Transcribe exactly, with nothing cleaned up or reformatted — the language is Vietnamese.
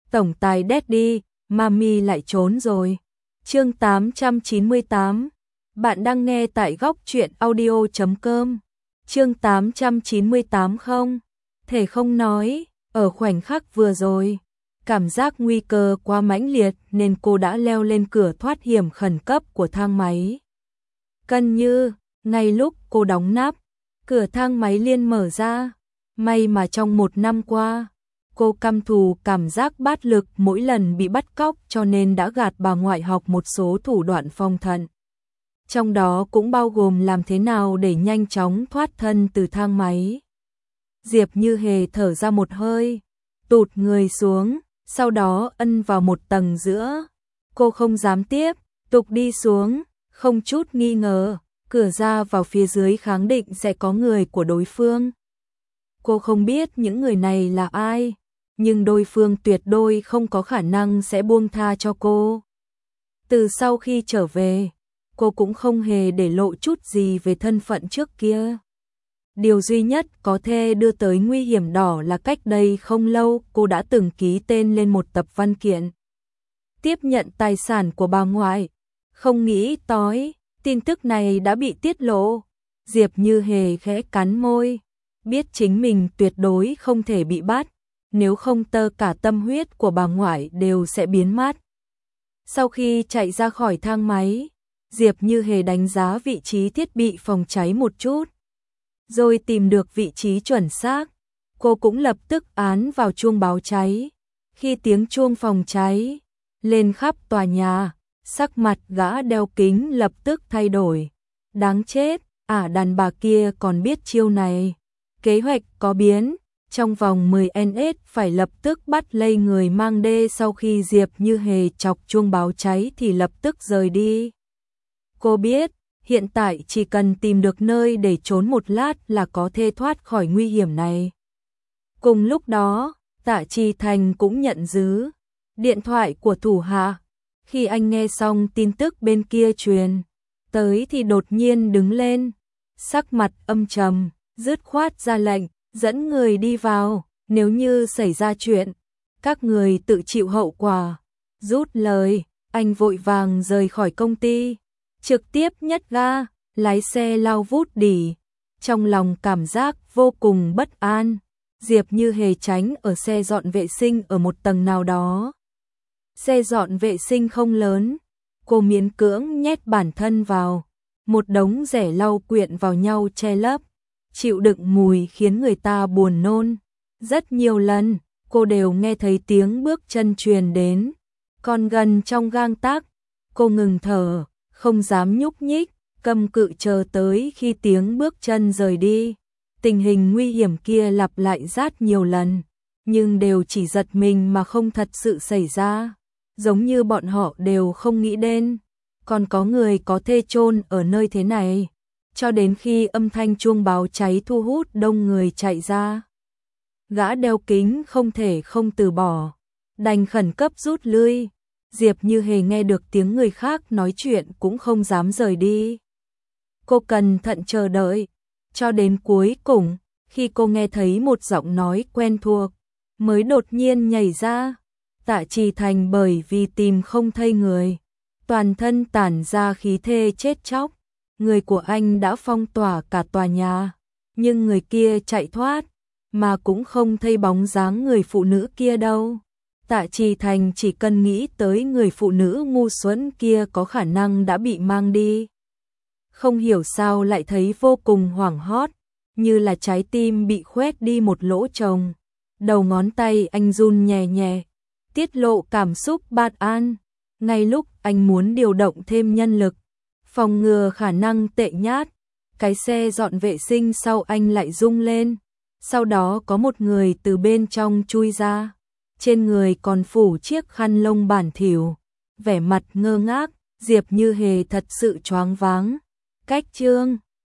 tổng tài Daddy, Mami lại trốn rồi. Chương tám trăm chín mươi tám. Bạn đang nghe tại góc truyện audio chấm com. Chương tám trăm chín mươi tám. Không thể không nói, ở khoảnh khắc vừa rồi, cảm giác nguy cơ quá mãnh liệt nên cô đã leo lên cửa thoát hiểm khẩn cấp của thang máy. Cân như, ngay lúc cô đóng nắp, cửa thang máy liền mở ra. May mà trong một năm qua, cô căm thù cảm giác bát lực mỗi lần bị bắt cóc cho nên đã gạt bà ngoại học một số thủ đoạn phòng thân. Trong đó cũng bao gồm làm thế nào để nhanh chóng thoát thân từ thang máy. Diệp Như Hề thở ra một hơi, tụt người xuống, sau đó ân vào một tầng giữa. Cô không dám tiếp tục đi xuống, không chút nghi ngờ, cửa ra vào phía dưới khẳng định sẽ có người của đối phương. Cô không biết những người này là ai, nhưng đối phương tuyệt đối không có khả năng sẽ buông tha cho cô. Từ sau khi trở về, cô cũng không hề để lộ chút gì về thân phận trước kia. Điều duy nhất có thể đưa tới nguy hiểm đỏ là cách đây không lâu cô đã từng ký tên lên một tập văn kiện tiếp nhận tài sản của bà ngoại. Không nghĩ tới, tin tức này đã bị tiết lộ. Diệp Như Hề khẽ cắn môi, biết chính mình tuyệt đối không thể bị bắt, nếu không tơ cả tâm huyết của bà ngoại đều sẽ biến mất. Sau khi chạy ra khỏi thang máy, Diệp Như Hề đánh giá vị trí thiết bị phòng cháy một chút, rồi tìm được vị trí chuẩn xác. Cô cũng lập tức ấn vào chuông báo cháy. Khi tiếng chuông phòng cháy lên khắp tòa nhà, sắc mặt gã đeo kính lập tức thay đổi. Đáng chết, ả đàn bà kia còn biết chiêu này. Kế hoạch có biến, trong vòng mười nét phải lập tức bắt lấy người mang đê. Sau khi Diệp Như Hề chọc chuông báo cháy thì lập tức rời đi. Cô biết, hiện tại chỉ cần tìm được nơi để trốn một lát là có thể thoát khỏi nguy hiểm này. Cùng lúc đó, Tạ Chi Thành cũng nhận giữ điện thoại của thủ hạ. Khi anh nghe xong tin tức bên kia truyền tới thì đột nhiên đứng lên, sắc mặt âm trầm, dứt khoát ra lệnh, dẫn người đi vào, nếu như xảy ra chuyện, các người tự chịu hậu quả. Rút lời, anh vội vàng rời khỏi công ty, trực tiếp nhấc ga, lái xe lao vút đi. Trong lòng cảm giác vô cùng bất an, Diệp Như Hề tránh ở xe dọn vệ sinh ở một tầng nào đó. Xe dọn vệ sinh không lớn, cô miễn cưỡng nhét bản thân vào, một đống rẻ lau quyện vào nhau che lấp, chịu đựng mùi khiến người ta buồn nôn. Rất nhiều lần, cô đều nghe thấy tiếng bước chân truyền đến, còn gần trong gang tắc, cô ngừng thở, không dám nhúc nhích, câm cự chờ tới khi tiếng bước chân rời đi. Tình hình nguy hiểm kia lặp lại rất nhiều lần, nhưng đều chỉ giật mình mà không thật sự xảy ra. Giống như bọn họ đều không nghĩ đến, còn có người có thể chôn ở nơi thế này. Cho đến khi âm thanh chuông báo cháy thu hút đông người chạy ra, gã đeo kính không thể không từ bỏ, đành khẩn cấp rút lui. Diệp Như Hề nghe được tiếng người khác nói chuyện cũng không dám rời đi. Cô cẩn thận chờ đợi, cho đến cuối cùng, khi cô nghe thấy một giọng nói quen thuộc, mới đột nhiên nhảy ra. Tạ Chi Thành bởi vì tìm không thấy người, toàn thân tản ra khí thế chết chóc. Người của anh đã phong tỏa cả tòa nhà, nhưng người kia chạy thoát, mà cũng không thấy bóng dáng người phụ nữ kia đâu. Tạ Chi Thành chỉ cần nghĩ tới người phụ nữ ngu xuẩn kia có khả năng đã bị mang đi. Không hiểu sao lại thấy vô cùng hoảng hốt, như là trái tim bị khoét đi một lỗ trồng. Đầu ngón tay anh run nhẹ nhẹ, tiết lộ cảm xúc bất an. Ngay lúc anh muốn điều động thêm nhân lực, phòng ngừa khả năng tệ nhất, cái xe dọn vệ sinh sau anh lại rung lên. Sau đó có một người từ bên trong chui ra, trên người còn phủ chiếc khăn lông bản thỉu, vẻ mặt ngơ ngác. Diệp Như Hề thật sự choáng váng. Cách chương